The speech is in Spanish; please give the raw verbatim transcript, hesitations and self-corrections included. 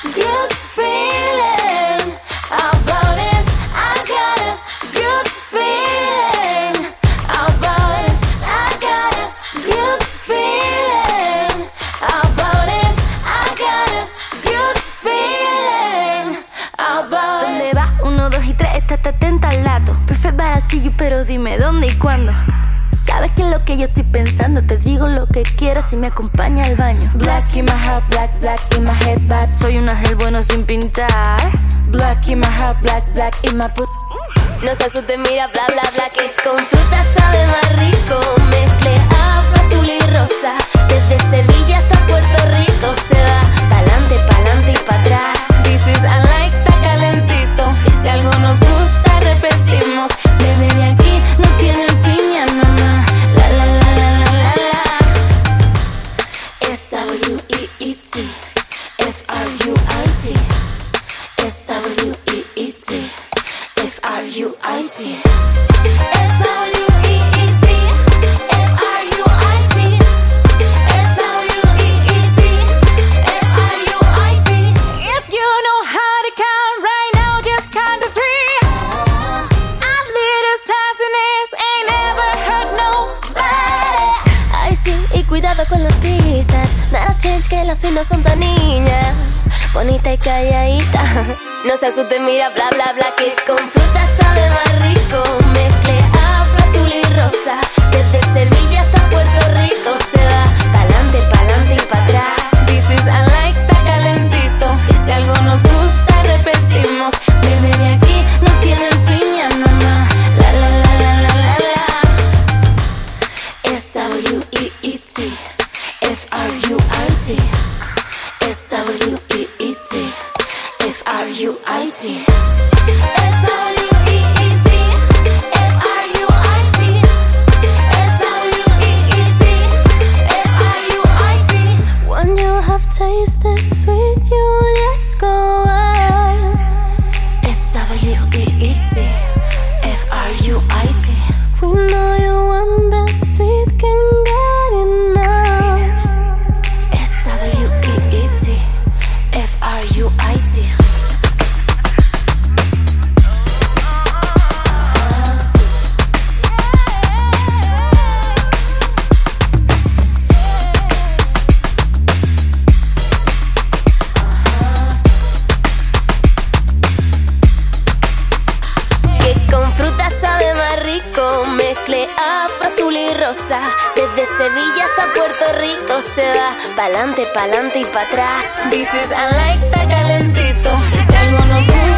good feeling about it. I got a good feeling about it. I got a good feeling about it. I got a good feeling about it. ¿Dónde va? Uno, dos y tres, estate atenta al dato. Perfect, but I'll see you, pero dime dónde y cuándo. Sabes que es lo que yo estoy pensando. Te digo lo que quieras si me acompaña al baño. Black in my heart, black, black in my head, bad. Soy un ángel bueno sin pintar. Black in my heart, black, black in my put. No se asuste, mira, bla, bla, bla. Que con fruta sabe más rico. Mezcle afro, azul y rosa. Desde Sevilla hasta Puerto Rico se va. Pa'lante, pa'lante y pa' atrás. This is I like, está calentito. Y si algo nos gusta, repetimos. Bebé de aquí no tienen piña nada más. La, la, la, la, la, la, la. S W E E T F R U I T S W E E T F R U I T S W E E T F R U I T S W E E T F R U I T. If you know how to count right now, just count to three. Our little sassiness ain't never hurt nobody. Ay sí, y cuidado con las prisas. Nada change que las finas son tan niñas. Bonita y calladita. No se asuste, mira, bla, bla, bla. Que con fruta sabe más rico. Mezcle afro, azul y rosa. Desde Sevilla hasta Puerto Rico se va. Pa'lante, pa'lante y pa' atrás. This is I like, está calentito. Y si algo nos gusta, repetimos. Bebé de aquí no tienen piña nada más. La, la, la, la, la, la, la. S W E E T F R U I T S W E E T F R U I T S W E E T F R U I T S W E E T F R U I T. When you have tasted sweet, you just go wild. S W E E T F R U I T. We know you want the sweet, can't get enough. S W E E T F R U I T. Fruta sabe más rico, mezcle afro, azul y rosa. Desde Sevilla hasta Puerto Rico se va. Pa'lante, pa'lante y pa' atrás. This is I like, está calentito. Y si algo nos gusta,